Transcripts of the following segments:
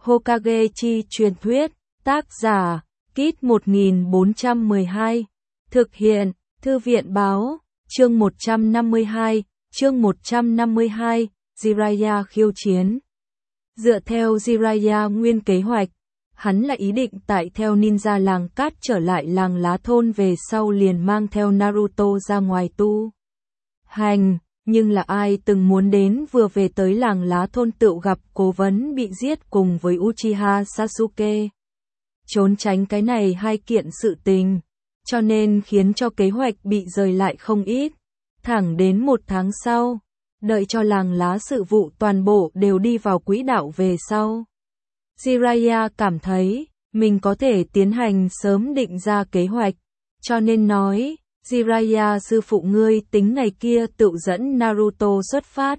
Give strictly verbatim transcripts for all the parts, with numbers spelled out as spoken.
Hokage chi truyền thuyết, tác giả, Kit một nghìn bốn trăm mười hai, thực hiện, Thư viện báo, chương một trăm năm mươi hai, chương một trăm năm mươi hai, Jiraiya khiêu chiến. Dựa theo Jiraiya nguyên kế hoạch, hắn là ý định tại theo ninja làng cát trở lại làng lá thôn về sau liền mang theo Naruto ra ngoài tu hành, nhưng là ai từng muốn đến vừa về tới làng lá thôn tựu gặp cố vấn bị giết cùng với Uchiha Sasuke. Trốn tránh cái này hai kiện sự tình, cho nên khiến cho kế hoạch bị rời lại không ít, thẳng đến một tháng sau, đợi cho làng lá sự vụ toàn bộ đều đi vào quỹ đạo về sau. Jiraiya cảm thấy, mình có thể tiến hành sớm định ra kế hoạch, cho nên nói, Jiraiya sư phụ ngươi tính ngày kia tự dẫn Naruto xuất phát.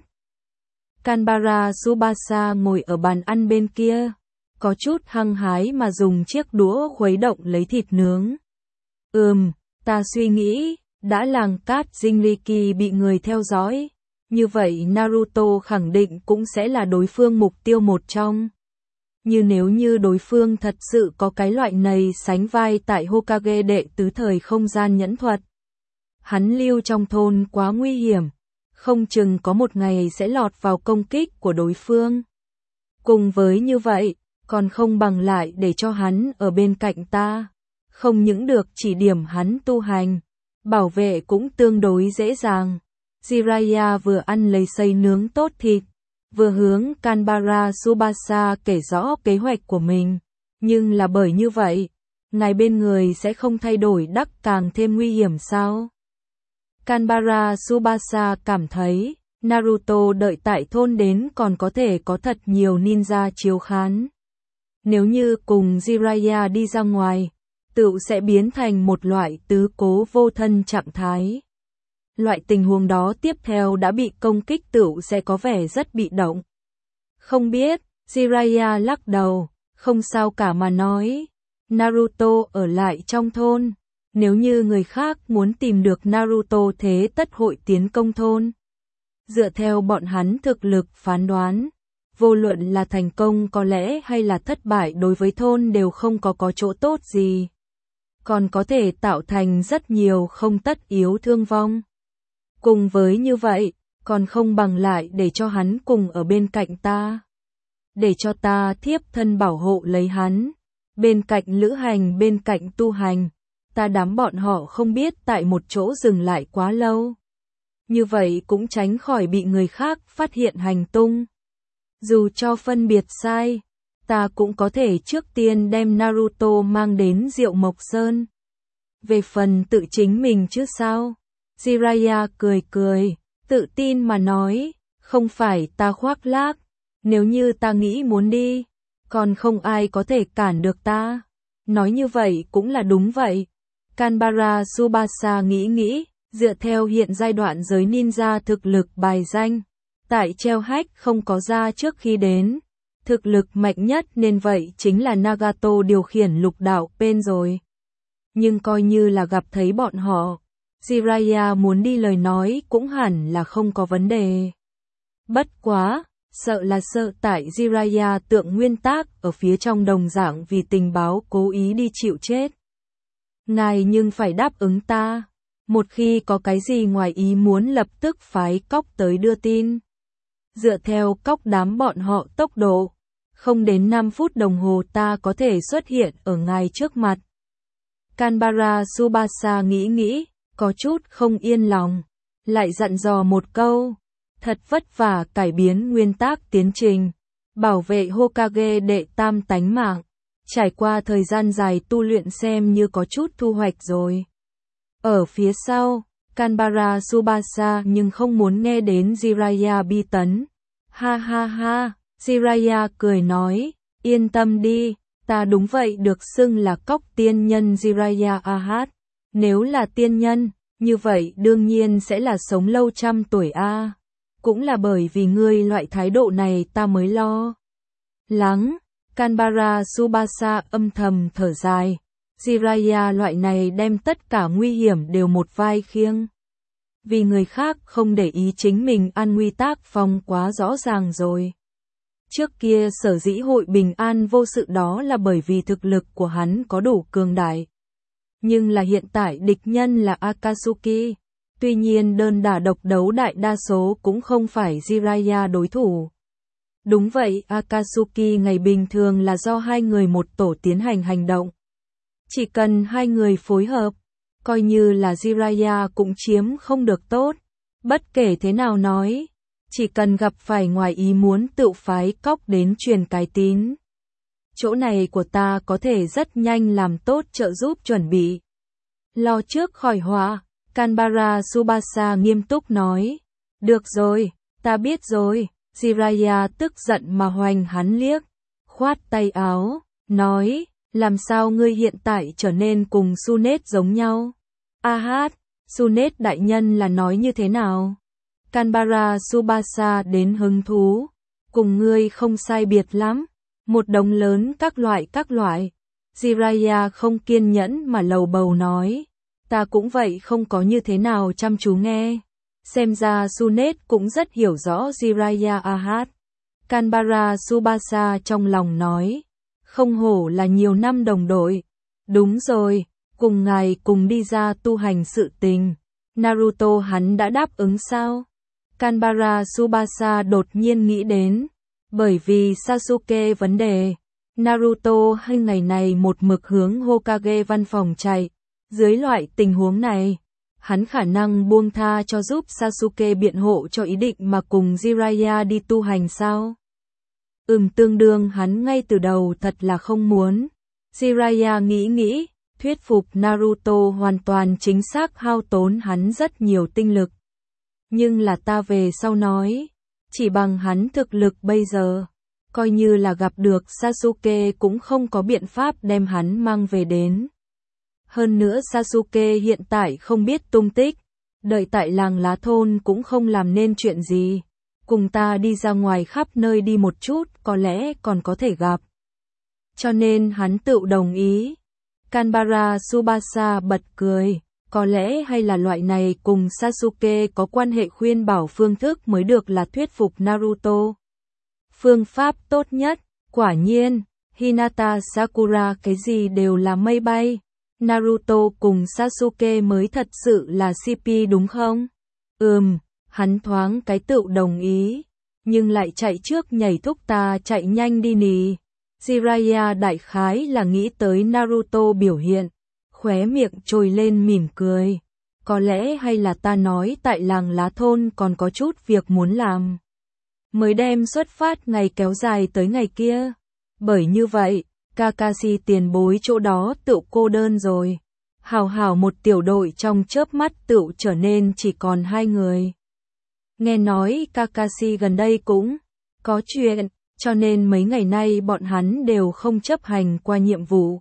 Kanbara Tsubasa ngồi ở bàn ăn bên kia, có chút hăng hái mà dùng chiếc đũa khuấy động lấy thịt nướng. Ừm, ta suy nghĩ, đã làng cát Jinriki bị người theo dõi, như vậy Naruto khẳng định cũng sẽ là đối phương mục tiêu một trong. Như nếu như đối phương thật sự có cái loại này sánh vai tại Hokage đệ tứ thời không gian nhẫn thuật. Hắn lưu trong thôn quá nguy hiểm, không chừng có một ngày sẽ lọt vào công kích của đối phương. Cùng với như vậy, còn không bằng lại để cho hắn ở bên cạnh ta, không những được chỉ điểm hắn tu hành, bảo vệ cũng tương đối dễ dàng. Jiraiya vừa ăn lấy xay nướng tốt thịt, vừa hướng Kanbara Tsubasa kể rõ kế hoạch của mình, nhưng là bởi như vậy, ngài bên người sẽ không thay đổi đắc càng thêm nguy hiểm sao? Kanbara Tsubasa cảm thấy, Naruto đợi tại thôn đến còn có thể có thật nhiều ninja chiếu khán. Nếu như cùng Jiraiya đi ra ngoài, tựu sẽ biến thành một loại tứ cố vô thân trạng thái. Loại tình huống đó tiếp theo đã bị công kích tựu sẽ có vẻ rất bị động. Không biết, Jiraiya lắc đầu, không sao cả mà nói. Naruto ở lại trong thôn, nếu như người khác muốn tìm được Naruto thế tất hội tiến công thôn. Dựa theo bọn hắn thực lực phán đoán, vô luận là thành công có lẽ hay là thất bại đối với thôn đều không có có chỗ tốt gì. Còn có thể tạo thành rất nhiều không tất yếu thương vong. Cùng với như vậy, còn không bằng lại để cho hắn cùng ở bên cạnh ta. Để cho ta thiếp thân bảo hộ lấy hắn. Bên cạnh lữ hành bên cạnh tu hành, ta đám bọn họ không biết tại một chỗ dừng lại quá lâu. Như vậy cũng tránh khỏi bị người khác phát hiện hành tung. Dù cho phân biệt sai, ta cũng có thể trước tiên đem Naruto mang đến Diệu Mộc Sơn. Về phần tự chính mình chứ sao? Jiraiya cười cười, tự tin mà nói, không phải ta khoác lác, nếu như ta nghĩ muốn đi, còn không ai có thể cản được ta. Nói như vậy cũng là đúng vậy. Kanbara Tsubasa nghĩ nghĩ, dựa theo hiện giai đoạn giới ninja thực lực bài danh, tại treo hách không có ra trước khi đến, thực lực mạnh nhất nên vậy chính là Nagato điều khiển lục đạo Pain rồi. Nhưng coi như là gặp thấy bọn họ, Jiraiya muốn đi lời nói cũng hẳn là không có vấn đề. Bất quá, sợ là sợ tại Jiraiya tượng nguyên tác ở phía trong đồng dạng vì tình báo cố ý đi chịu chết. Ngài nhưng phải đáp ứng ta, một khi có cái gì ngoài ý muốn lập tức phái cóc tới đưa tin. Dựa theo cóc đám bọn họ tốc độ, không đến năm phút đồng hồ ta có thể xuất hiện ở ngài trước mặt. Kanbara Tsubasa nghĩ nghĩ, có chút không yên lòng, lại dặn dò một câu, thật vất vả cải biến nguyên tắc tiến trình, bảo vệ Hokage đệ tam tánh mạng, trải qua thời gian dài tu luyện xem như có chút thu hoạch rồi. Ở phía sau, Kanbara Tsubasa nhưng không muốn nghe đến Jiraiya bi tấn. Ha ha ha, Jiraiya cười nói, yên tâm đi, ta đúng vậy được xưng là cóc tiên nhân Jiraiya Ahat. Nếu là tiên nhân, như vậy đương nhiên sẽ là sống lâu trăm tuổi a. Cũng là bởi vì ngươi loại thái độ này ta mới lo lắng. Kanbara Tsubasa âm thầm thở dài. Jiraiya loại này đem tất cả nguy hiểm đều một vai khiêng. Vì người khác không để ý chính mình ăn nguy tác phong quá rõ ràng rồi. Trước kia sở dĩ hội bình an vô sự đó là bởi vì thực lực của hắn có đủ cường đại. Nhưng là hiện tại địch nhân là Akatsuki. Tuy nhiên đơn đả độc đấu đại đa số cũng không phải Jiraiya đối thủ. Đúng vậy, Akatsuki ngày bình thường là do hai người một tổ tiến hành hành động. Chỉ cần hai người phối hợp, coi như là Jiraiya cũng chiếm không được tốt. Bất kể thế nào nói, chỉ cần gặp phải ngoài ý muốn tự phái cóc đến truyền cái tín. Chỗ này của ta có thể rất nhanh làm tốt trợ giúp chuẩn bị. Lo trước khỏi họa, Kanbara Tsubasa nghiêm túc nói. Được rồi, ta biết rồi. Jiraiya tức giận mà hoành hắn liếc, khoát tay áo, nói, làm sao ngươi hiện tại trở nên cùng Tsunade giống nhau? A hát, Tsunade đại nhân là nói như thế nào? Kanbara Tsubasa đến hứng thú, cùng ngươi không sai biệt lắm, một đống lớn các loại các loại. Jiraiya không kiên nhẫn mà lầu bầu nói, ta cũng vậy không có như thế nào chăm chú nghe. Xem ra Tsunade cũng rất hiểu rõ Jiraiya a hát. Kanbara Tsubasa trong lòng nói, không hổ là nhiều năm đồng đội. Đúng rồi, cùng ngài cùng đi ra tu hành sự tình. Naruto hắn đã đáp ứng sao? Kanbara Tsubasa đột nhiên nghĩ đến, bởi vì Sasuke vấn đề. Naruto hai ngày này một mực hướng Hokage văn phòng chạy. Dưới loại tình huống này, hắn khả năng buông tha cho giúp Sasuke biện hộ cho ý định mà cùng Jiraiya đi tu hành sao? Ừm, tương đương hắn ngay từ đầu thật là không muốn. Jiraiya nghĩ nghĩ, thuyết phục Naruto hoàn toàn chính xác hao tốn hắn rất nhiều tinh lực. Nhưng là ta về sau nói, chỉ bằng hắn thực lực bây giờ, coi như là gặp được Sasuke cũng không có biện pháp đem hắn mang về đến. Hơn nữa Sasuke hiện tại không biết tung tích, đợi tại làng lá thôn cũng không làm nên chuyện gì. Cùng ta đi ra ngoài khắp nơi đi một chút, có lẽ còn có thể gặp. Cho nên hắn tự đồng ý. Kanbara Tsubasa bật cười, có lẽ hay là loại này cùng Sasuke có quan hệ khuyên bảo phương thức mới được là thuyết phục Naruto. Phương pháp tốt nhất, quả nhiên, Hinata Sakura cái gì đều là mây bay. Naruto cùng Sasuke mới thật sự là xê pê đúng không? Ừm, hắn thoáng cái tự đồng ý, nhưng lại chạy trước nhảy thúc ta chạy nhanh đi nì. Jiraiya đại khái là nghĩ tới Naruto biểu hiện, khóe miệng trồi lên mỉm cười. Có lẽ hay là ta nói tại làng lá thôn còn có chút việc muốn làm. Mới đem xuất phát ngày kéo dài tới ngày kia. Bởi như vậy, Kakashi tiền bối chỗ đó tự cô đơn rồi. Hào hào một tiểu đội trong chớp mắt tự trở nên chỉ còn hai người. Nghe nói Kakashi gần đây cũng có chuyện, cho nên mấy ngày nay bọn hắn đều không chấp hành qua nhiệm vụ.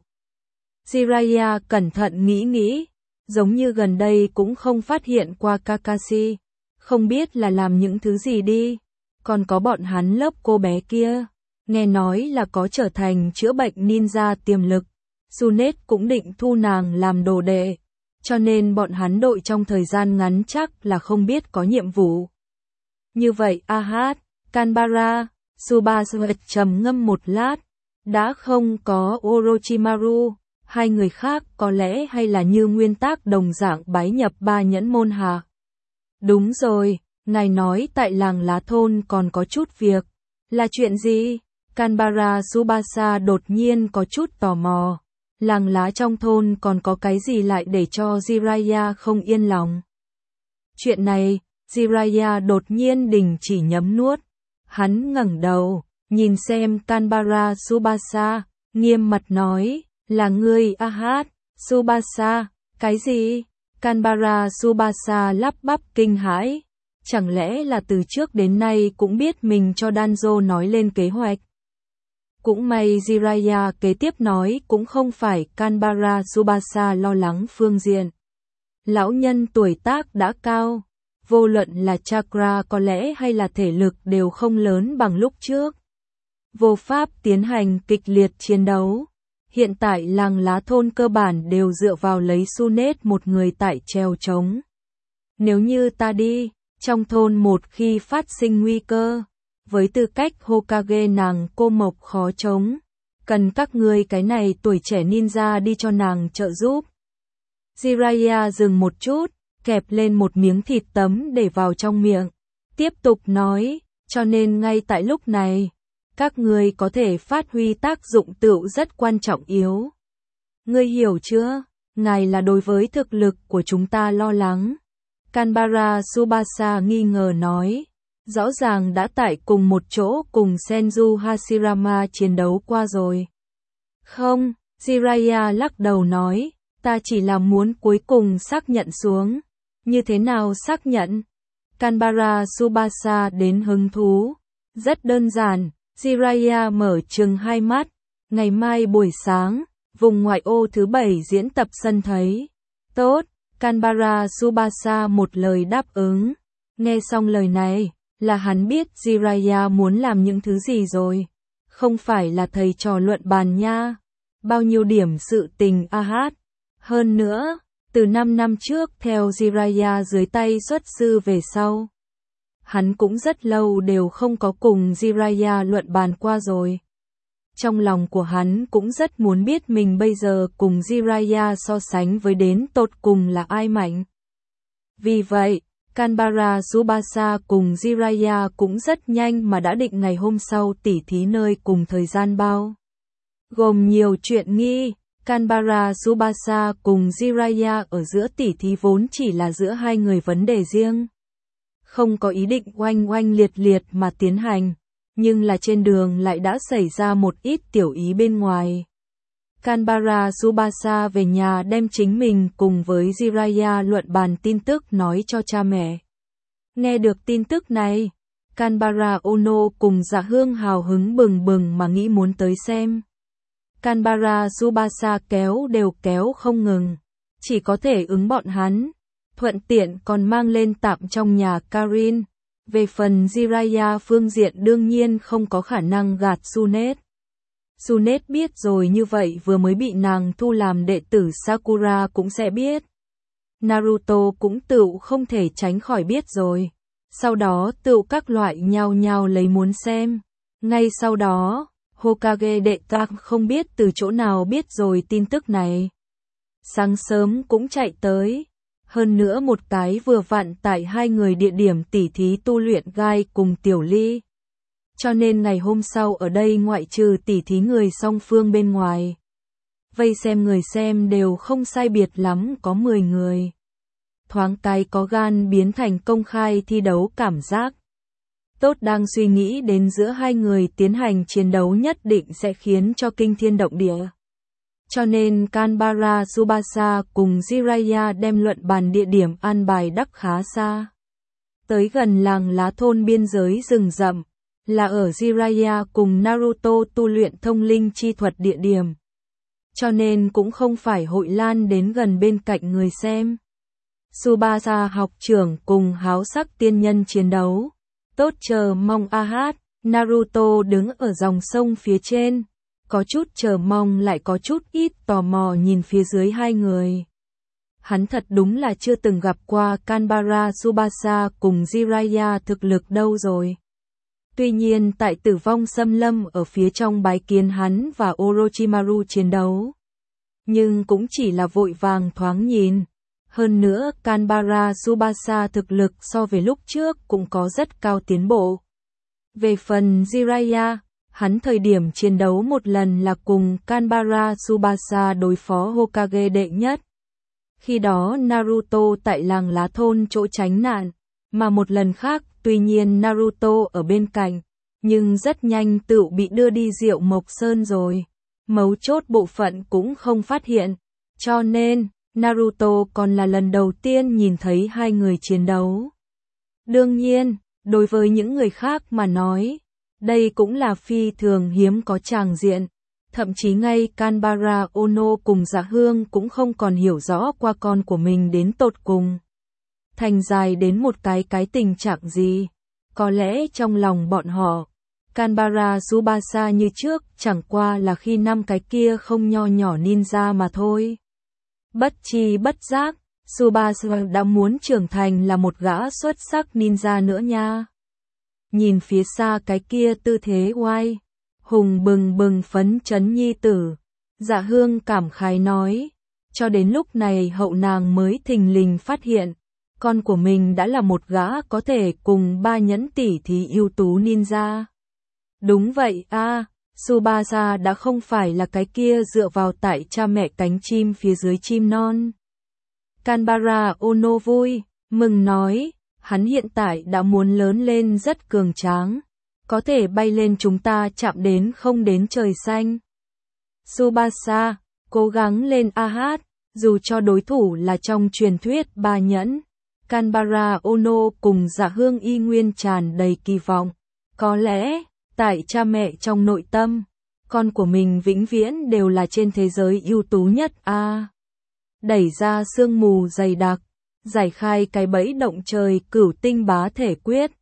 Jiraiya cẩn thận nghĩ nghĩ, giống như gần đây cũng không phát hiện qua Kakashi, không biết là làm những thứ gì đi. Còn có bọn hắn lớp cô bé kia, nghe nói là có trở thành chữa bệnh ninja tiềm lực. Tsunade cũng định thu nàng làm đồ đệ, cho nên bọn hắn đội trong thời gian ngắn chắc là không biết có nhiệm vụ. Như vậy a hát, Kanbara, Tsubasa trầm ngâm một lát, đã không có Orochimaru, hai người khác có lẽ hay là như nguyên tắc đồng dạng bái nhập ba nhẫn môn hạ. Đúng rồi, ngài nói tại làng lá thôn còn có chút việc, là chuyện gì? Kanbara Tsubasa đột nhiên có chút tò mò. Làng lá trong thôn còn có cái gì lại để cho Jiraiya không yên lòng? Chuyện này, Jiraiya đột nhiên đình chỉ nhấm nuốt. Hắn ngẩng đầu, nhìn xem Kanbara Tsubasa, nghiêm mặt nói, là ngươi a hát, Tsubasa, cái gì? Kanbara Tsubasa lắp bắp kinh hãi. Chẳng lẽ là từ trước đến nay cũng biết mình cho Danzo nói lên kế hoạch? Cũng may Jiraiya kế tiếp nói cũng không phải Kanbara Tsubasa lo lắng phương diện. Lão nhân tuổi tác đã cao, vô luận là chakra có lẽ hay là thể lực đều không lớn bằng lúc trước. Vô pháp tiến hành kịch liệt chiến đấu. Hiện tại làng lá thôn cơ bản đều dựa vào lấy Tsunade một người tại treo trống. Nếu như ta đi, trong thôn một khi phát sinh nguy cơ, với tư cách Hokage nàng cô mộc khó chống, cần các ngươi cái này tuổi trẻ ninja đi cho nàng trợ giúp. Jiraiya dừng một chút, kẹp lên một miếng thịt tấm để vào trong miệng, tiếp tục nói, cho nên ngay tại lúc này, các ngươi có thể phát huy tác dụng tựu rất quan trọng yếu. Ngươi hiểu chưa? Ngài là đối với thực lực của chúng ta lo lắng. Kanbara Tsubasa nghi ngờ nói, rõ ràng đã tại cùng một chỗ cùng Senju Hashirama chiến đấu qua rồi. Không, Jiraiya lắc đầu nói, ta chỉ là muốn cuối cùng xác nhận xuống. Như thế nào xác nhận? Kanbara Tsubasa đến hứng thú. Rất đơn giản, Jiraiya mở trừng hai mắt. Ngày mai buổi sáng, vùng ngoại ô thứ bảy diễn tập sân thấy. Tốt, Kanbara Tsubasa một lời đáp ứng. Nghe xong lời này, là hắn biết Jiraiya muốn làm những thứ gì rồi. Không phải là thầy trò luận bàn nha. Bao nhiêu điểm sự tình a hát. Hơn nữa, từ năm năm trước theo Jiraiya dưới tay xuất sư về sau. Hắn cũng rất lâu đều không có cùng Jiraiya luận bàn qua rồi. Trong lòng của hắn cũng rất muốn biết mình bây giờ cùng Jiraiya so sánh với đến tột cùng là ai mạnh. Vì vậy, Kanbara Tsubasa cùng Jiraiya cũng rất nhanh mà đã định ngày hôm sau tỉ thí nơi cùng thời gian bao. Gồm nhiều chuyện nghi, Kanbara Tsubasa cùng Jiraiya ở giữa tỉ thí vốn chỉ là giữa hai người vấn đề riêng. Không có ý định oanh oanh liệt liệt mà tiến hành, nhưng là trên đường lại đã xảy ra một ít tiểu ý bên ngoài. Kanbara Tsubasa về nhà đem chính mình cùng với Jiraiya luận bàn tin tức nói cho cha mẹ. Nghe được tin tức này, Kanbara Ono cùng Dạ Hương hào hứng bừng bừng mà nghĩ muốn tới xem. Kanbara Tsubasa kéo đều kéo không ngừng, chỉ có thể ứng bọn hắn, thuận tiện còn mang lên tạm trong nhà Karin. Về phần Jiraiya phương diện đương nhiên không có khả năng gạt Tsunet. Tsunet biết rồi như vậy vừa mới bị nàng thu làm đệ tử Sakura cũng sẽ biết. Naruto cũng tựu không thể tránh khỏi biết rồi. Sau đó tựu các loại nhao nhao lấy muốn xem. Ngay sau đó, Hokage đệ tam không biết từ chỗ nào biết rồi tin tức này. Sáng sớm cũng chạy tới. Hơn nữa một cái vừa vặn tại hai người địa điểm tỉ thí tu luyện gai cùng Tiểu Ly. Cho nên ngày hôm sau ở đây ngoại trừ tỉ thí người song phương bên ngoài. Vây xem người xem đều không sai biệt lắm có mười người. Thoáng cái có gan biến thành công khai thi đấu cảm giác. Tốt đang suy nghĩ đến giữa hai người tiến hành chiến đấu nhất định sẽ khiến cho kinh thiên động địa. Cho nên Kanbara Tsubasa cùng Jiraiya đem luận bàn địa điểm an bài đắc khá xa. Tới gần làng lá thôn biên giới rừng rậm, là ở Jiraiya cùng Naruto tu luyện thông linh chi thuật địa điểm. Cho nên cũng không phải hội lan đến gần bên cạnh người xem. Tsubasa học trưởng cùng háo sắc tiên nhân chiến đấu. Tốt chờ mong a hát, Naruto đứng ở dòng sông phía trên. Có chút chờ mong lại có chút ít tò mò nhìn phía dưới hai người. Hắn thật đúng là chưa từng gặp qua Kanbara Tsubasa cùng Jiraiya thực lực đâu rồi. Tuy nhiên tại tử vong xâm lâm ở phía trong bái kiến hắn và Orochimaru chiến đấu. Nhưng cũng chỉ là vội vàng thoáng nhìn. Hơn nữa Kanbara Tsubasa thực lực so với lúc trước cũng có rất cao tiến bộ. Về phần Jiraiya, hắn thời điểm chiến đấu một lần là cùng Kanbara Tsubasa đối phó Hokage đệ nhất. Khi đó Naruto tại làng lá thôn chỗ tránh nạn, mà một lần khác tuy nhiên Naruto ở bên cạnh, nhưng rất nhanh tự bị đưa đi Diệu Mộc Sơn rồi. Mấu chốt bộ phận cũng không phát hiện, cho nên Naruto còn là lần đầu tiên nhìn thấy hai người chiến đấu. Đương nhiên, đối với những người khác mà nói, đây cũng là phi thường hiếm có tràng diện, thậm chí ngay Kanbara Ono cùng Dạ Hương cũng không còn hiểu rõ qua con của mình đến tột cùng. Thành dài đến một cái cái tình trạng gì, có lẽ trong lòng bọn họ, Kanbara Tsubasa như trước chẳng qua là khi năm cái kia không nho nhỏ ninja mà thôi. Bất chi bất giác, Tsubasa đã muốn trưởng thành là một gã xuất sắc ninja nữa nha. nhìn phía xa cái kia tư thế oai hùng bừng bừng phấn chấn nhi tử. Dạ Hương cảm khái nói, cho đến lúc này hậu nàng mới thình lình phát hiện, con của mình đã là một gã có thể cùng ba nhẫn tỷ thí ưu tú ninja. Đúng vậy a, Tsubasa đã không phải là cái kia dựa vào tại cha mẹ cánh chim phía dưới chim non. Kanbara Ono vui, mừng nói, hắn hiện tại đã muốn lớn lên rất cường tráng, có thể bay lên chúng ta chạm đến không đến trời xanh. Tsubasa, cố gắng lên a hát, dù cho đối thủ là trong truyền thuyết ba nhẫn. Kanbara Ono cùng Dạ Hương y nguyên tràn đầy kỳ vọng. Có lẽ, tại cha mẹ trong nội tâm, con của mình vĩnh viễn đều là trên thế giới ưu tú nhất a. À, đẩy ra sương mù dày đặc, giải khai cái bẫy động trời cửu tinh bá thể quyết.